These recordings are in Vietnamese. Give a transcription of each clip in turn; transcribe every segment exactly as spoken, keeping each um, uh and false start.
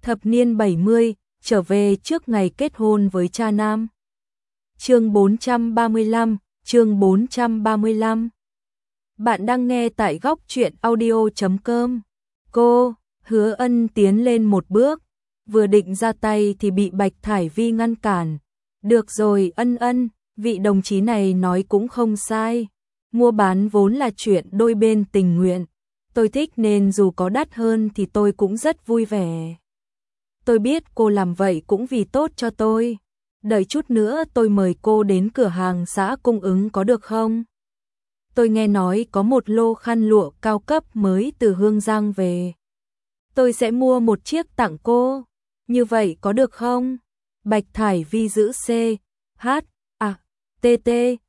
Thập niên bảy mươi, trở về trước ngày kết hôn với cha nam. Chương bốn trăm ba mươi lăm, chương bốn trăm ba mươi lăm. Bạn đang nghe tại góc truyện audio chấm com. Cô, Hứa Ân tiến lên một bước, vừa định ra tay thì bị Bạch Thải Vi ngăn cản. Được rồi Ân Ân, vị đồng chí này nói cũng không sai. Mua bán vốn là chuyện đôi bên tình nguyện. Tôi thích nên dù có đắt hơn thì tôi cũng rất vui vẻ. Tôi biết cô làm vậy cũng vì tốt cho tôi. Đợi chút nữa tôi mời cô đến cửa hàng xã cung ứng có được không? Tôi nghe nói có một lô khăn lụa cao cấp mới từ Hương Giang về. Tôi sẽ mua một chiếc tặng cô. Như vậy có được không? Bạch Thải Vi giữ C, H, A, T, T,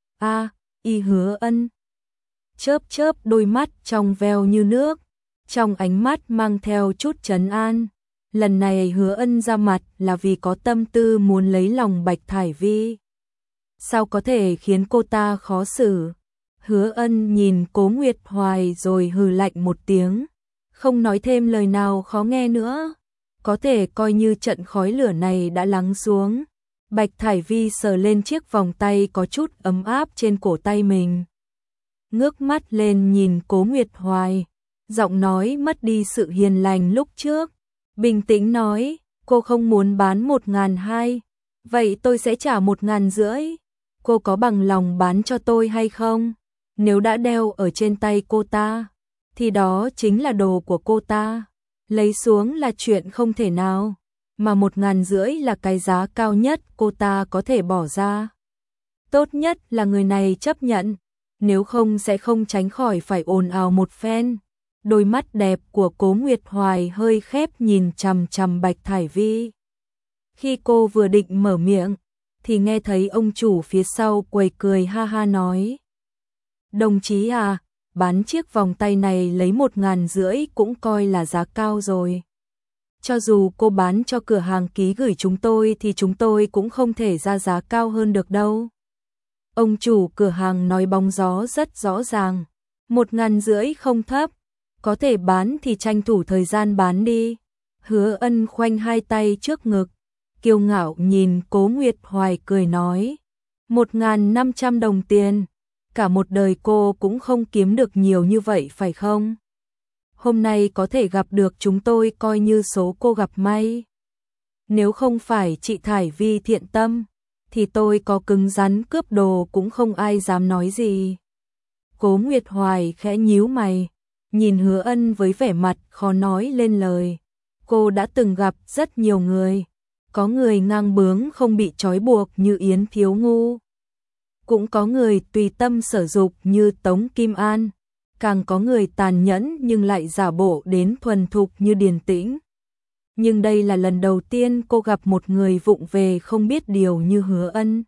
A, Y Hứa Ân. Chớp chớp đôi mắt trong veo như nước, trong ánh mắt mang theo chút trấn an. Lần này Hứa Ân ra mặt là vì có tâm tư muốn lấy lòng Bạch Thải Vi. Sao có thể khiến cô ta khó xử? Hứa Ân nhìn Cố Nguyệt Hoài rồi hừ lạnh một tiếng, không nói thêm lời nào khó nghe nữa. Có thể coi như trận khói lửa này đã lắng xuống. Bạch Thải Vi sờ lên chiếc vòng tay có chút ấm áp trên cổ tay mình. Ngước mắt lên nhìn Cố Nguyệt Hoài, giọng nói mất đi sự hiền lành lúc trước. Bình tĩnh nói, cô không muốn bán một ngàn hai, vậy tôi sẽ trả một ngàn rưỡi. Cô có bằng lòng bán cho tôi hay không? Nếu đã đeo ở trên tay cô ta, thì đó chính là đồ của cô ta. Lấy xuống là chuyện không thể nào, mà một ngàn rưỡi là cái giá cao nhất cô ta có thể bỏ ra. Tốt nhất là người này chấp nhận, nếu không sẽ không tránh khỏi phải ồn ào một phen. Đôi mắt đẹp của Cố Nguyệt Hoài hơi khép nhìn chằm chằm Bạch Thải Vi. Khi cô vừa định mở miệng, thì nghe thấy ông chủ phía sau quầy cười ha ha nói. Đồng chí à, bán chiếc vòng tay này lấy một ngàn rưỡi cũng coi là giá cao rồi. Cho dù cô bán cho cửa hàng ký gửi chúng tôi thì chúng tôi cũng không thể ra giá cao hơn được đâu. Ông chủ cửa hàng nói bóng gió rất rõ ràng. Một ngàn rưỡi không thấp. Có thể bán thì tranh thủ thời gian bán đi. Hứa Ân khoanh hai tay trước ngực, kiêu ngạo nhìn Cố Nguyệt Hoài cười nói. Một ngàn năm trăm đồng tiền. Cả một đời cô cũng không kiếm được nhiều như vậy phải không? Hôm nay có thể gặp được chúng tôi coi như số cô gặp may. Nếu không phải chị Thải Vi thiện tâm, thì tôi có cứng rắn cướp đồ cũng không ai dám nói gì. Cố Nguyệt Hoài khẽ nhíu mày, nhìn Hứa Ân với vẻ mặt khó nói lên lời. Cô đã từng gặp rất nhiều người, có người ngang bướng không bị trói buộc như Yến Thiếu Ngu, cũng có người tùy tâm sở dục như Tống Kim An, càng có người tàn nhẫn nhưng lại giả bộ đến thuần thục như Điền Tĩnh. Nhưng đây là lần đầu tiên cô gặp một người vụng về không biết điều như Hứa Ân.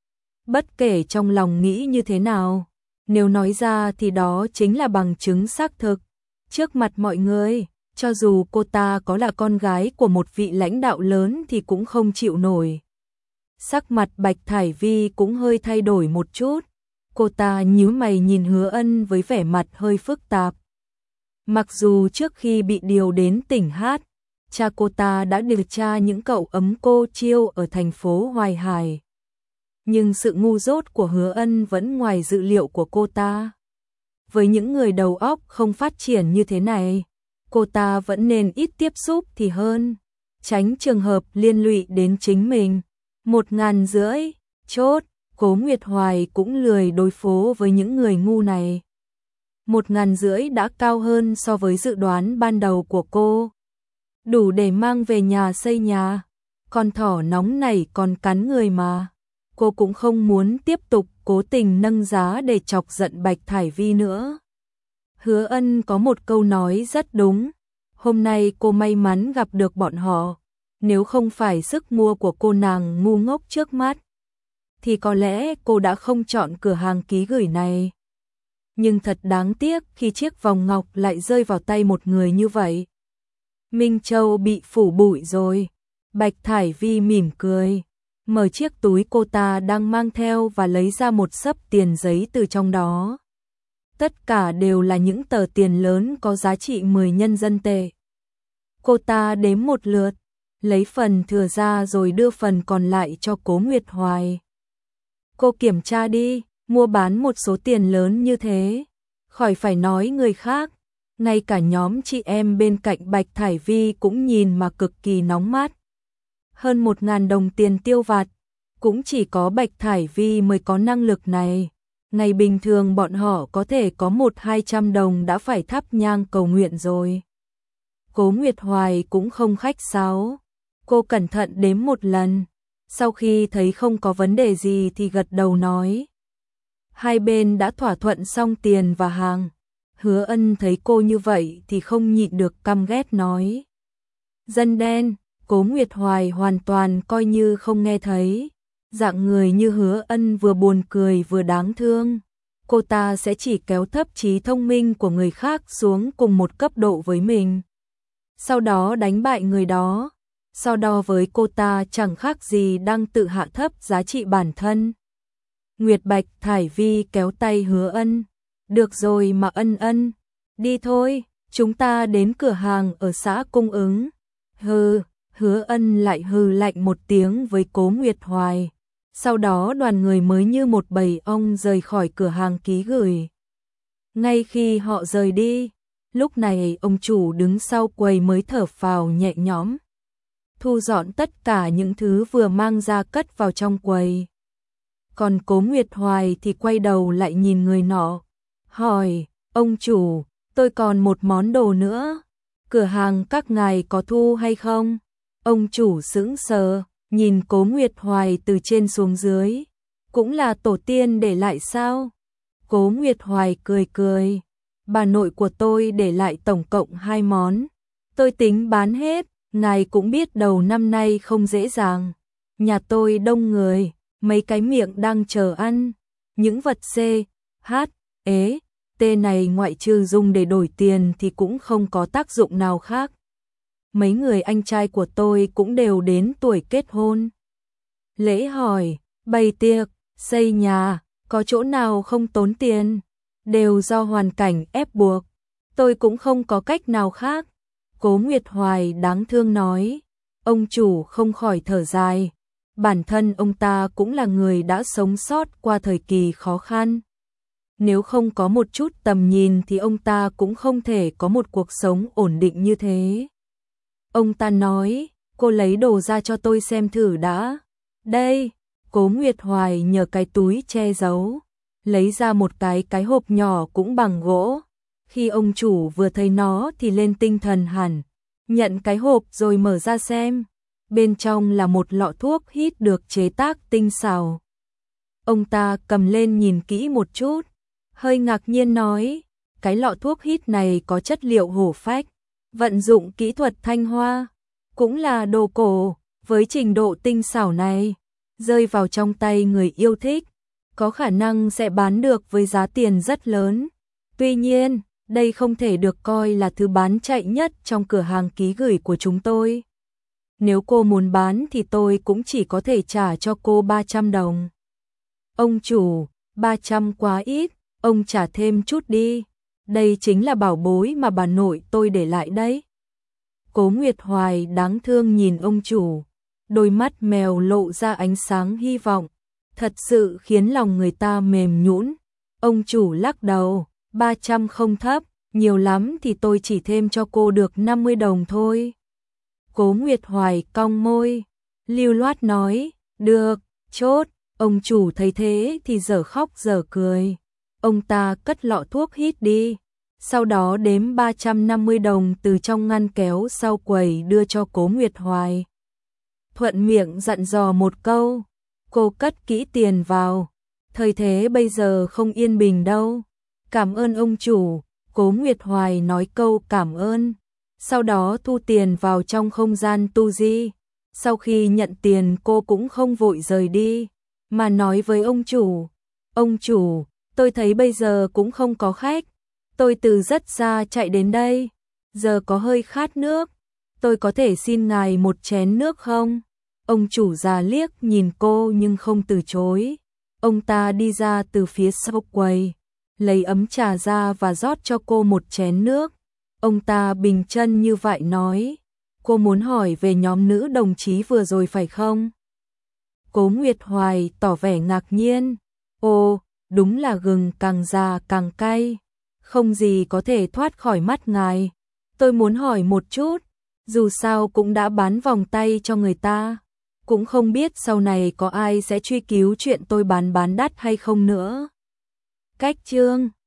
Bất kể trong lòng nghĩ như thế nào, nếu nói ra thì đó chính là bằng chứng xác thực. Trước mặt mọi người, cho dù cô ta có là con gái của một vị lãnh đạo lớn thì cũng không chịu nổi. Sắc mặt Bạch Thải Vi cũng hơi thay đổi một chút. Cô ta nhíu mày nhìn Hứa Ân với vẻ mặt hơi phức tạp. Mặc dù trước khi bị điều đến tỉnh Hát, cha cô ta đã điều tra những cậu ấm cô chiêu ở thành phố Hoài Hải. Nhưng sự ngu dốt của Hứa Ân vẫn ngoài dự liệu của cô ta. Với những người đầu óc không phát triển như thế này, cô ta vẫn nên ít tiếp xúc thì hơn, tránh trường hợp liên lụy đến chính mình. Một ngàn rưỡi, chốt. Cố Nguyệt Hoài cũng lười đối phó với những người ngu này. Một ngàn rưỡi đã cao hơn so với dự đoán ban đầu của cô. Đủ để mang về nhà xây nhà. Con thỏ nóng này còn cắn người mà. Cô cũng không muốn tiếp tục cố tình nâng giá để chọc giận Bạch Thải Vi nữa. Hứa Ân có một câu nói rất đúng. Hôm nay cô may mắn gặp được bọn họ. Nếu không phải sức mua của cô nàng ngu ngốc trước mắt, thì có lẽ cô đã không chọn cửa hàng ký gửi này. Nhưng thật đáng tiếc khi chiếc vòng ngọc lại rơi vào tay một người như vậy. Minh Châu bị phủ bụi rồi. Bạch Thải Vi mỉm cười, mở chiếc túi cô ta đang mang theo và lấy ra một xấp tiền giấy từ trong đó. Tất cả đều là những tờ tiền lớn có giá trị mười nhân dân tệ. Cô ta đếm một lượt, lấy phần thừa ra rồi đưa phần còn lại cho Cố Nguyệt Hoài. Cô kiểm tra đi, mua bán một số tiền lớn như thế, khỏi phải nói người khác, ngay cả nhóm chị em bên cạnh Bạch Thải Vi cũng nhìn mà cực kỳ nóng mắt. Hơn một ngàn đồng tiền tiêu vặt, cũng chỉ có Bạch Thải Vi mới có năng lực này. Ngày bình thường bọn họ có thể có một hai trăm đồng đã phải thắp nhang cầu nguyện rồi. Cố Nguyệt Hoài cũng không khách sáo. Cô cẩn thận đếm một lần. Sau khi thấy không có vấn đề gì thì gật đầu nói. Hai bên đã thỏa thuận xong tiền và hàng. Hứa Ân thấy cô như vậy thì không nhịn được căm ghét nói. Dân đen. Cố Nguyệt Hoài hoàn toàn coi như không nghe thấy. Dạng người như Hứa Ân vừa buồn cười vừa đáng thương. Cô ta sẽ chỉ kéo thấp trí thông minh của người khác xuống cùng một cấp độ với mình. Sau đó đánh bại người đó. So đo với cô ta chẳng khác gì đang tự hạ thấp giá trị bản thân. Nguyệt Bạch Thải Vi kéo tay Hứa Ân. Được rồi mà Ân Ân. Đi thôi, chúng ta đến cửa hàng ở xã Cung Ứng. Hừ, Hứa Ân lại hừ lạnh một tiếng với Cố Nguyệt Hoài. Sau đó đoàn người mới như một bầy ong rời khỏi cửa hàng ký gửi. Ngay khi họ rời đi, lúc này ông chủ đứng sau quầy mới thở phào nhẹ nhõm. Thu dọn tất cả những thứ vừa mang ra cất vào trong quầy. Còn Cố Nguyệt Hoài thì quay đầu lại nhìn người nọ. Hỏi, ông chủ, tôi còn một món đồ nữa. Cửa hàng các ngài có thu hay không? Ông chủ sững sờ, nhìn Cố Nguyệt Hoài từ trên xuống dưới. Cũng là tổ tiên để lại sao? Cố Nguyệt Hoài cười cười. Bà nội của tôi để lại tổng cộng hai món. Tôi tính bán hết, ngài cũng biết đầu năm nay không dễ dàng. Nhà tôi đông người, mấy cái miệng đang chờ ăn. Những vật C, H, ế, T này ngoại trừ dùng để đổi tiền thì cũng không có tác dụng nào khác. Mấy người anh trai của tôi cũng đều đến tuổi kết hôn. Lễ hỏi, bày tiệc, xây nhà, có chỗ nào không tốn tiền, đều do hoàn cảnh ép buộc. Tôi cũng không có cách nào khác. Cố Nguyệt Hoài đáng thương nói. Ông chủ không khỏi thở dài. Bản thân ông ta cũng là người đã sống sót qua thời kỳ khó khăn. Nếu không có một chút tầm nhìn thì ông ta cũng không thể có một cuộc sống ổn định như thế. Ông ta nói, cô lấy đồ ra cho tôi xem thử đã. Đây, Cố Nguyệt Hoài nhờ cái túi che giấu, lấy ra một cái cái hộp nhỏ cũng bằng gỗ. Khi ông chủ vừa thấy nó thì lên tinh thần hẳn, nhận cái hộp rồi mở ra xem. Bên trong là một lọ thuốc hít được chế tác tinh xảo. Ông ta cầm lên nhìn kỹ một chút, hơi ngạc nhiên nói, cái lọ thuốc hít này có chất liệu hổ phách, vận dụng kỹ thuật thanh hoa, cũng là đồ cổ, với trình độ tinh xảo này, rơi vào trong tay người yêu thích, có khả năng sẽ bán được với giá tiền rất lớn. Tuy nhiên, đây không thể được coi là thứ bán chạy nhất trong cửa hàng ký gửi của chúng tôi. Nếu cô muốn bán thì tôi cũng chỉ có thể trả cho cô ba trăm đồng. Ông chủ, ba trăm quá ít, ông trả thêm chút đi. Đây chính là bảo bối mà bà nội tôi để lại đấy. Cố Nguyệt Hoài đáng thương nhìn ông chủ, đôi mắt mèo lộ ra ánh sáng hy vọng, thật sự khiến lòng người ta mềm nhũn. Ông chủ lắc đầu, ba trăm không thấp, nhiều lắm thì tôi chỉ thêm cho cô được năm mươi đồng thôi. Cố Nguyệt Hoài cong môi, lưu loát nói, được, chốt. Ông chủ thấy thế thì dở khóc dở cười. Ông ta cất lọ thuốc hít đi, sau đó đếm ba trăm năm mươi đồng từ trong ngăn kéo sau quầy đưa cho Cố Nguyệt Hoài. Thuận miệng dặn dò một câu, cô cất kỹ tiền vào, thời thế bây giờ không yên bình đâu. Cảm ơn ông chủ. Cố Nguyệt Hoài nói câu cảm ơn, sau đó thu tiền vào trong không gian tu di. Sau khi nhận tiền cô cũng không vội rời đi, mà nói với ông chủ, ông chủ, tôi thấy bây giờ cũng không có khách, tôi từ rất xa chạy đến đây, giờ có hơi khát nước, tôi có thể xin ngài một chén nước không? Ông chủ già liếc nhìn cô nhưng không từ chối. Ông ta đi ra từ phía sau quầy, lấy ấm trà ra và rót cho cô một chén nước. Ông ta bình chân như vậy nói, Cô muốn hỏi về nhóm nữ đồng chí vừa rồi phải không? Cố Nguyệt Hoài tỏ vẻ ngạc nhiên. Ồ, đúng là gừng càng già càng cay. Không gì có thể thoát khỏi mắt ngài. Tôi muốn hỏi một chút, dù sao cũng đã bán vòng tay cho người ta. Cũng không biết sau này có ai sẽ truy cứu chuyện tôi bán bán đắt hay không nữa. Cách chương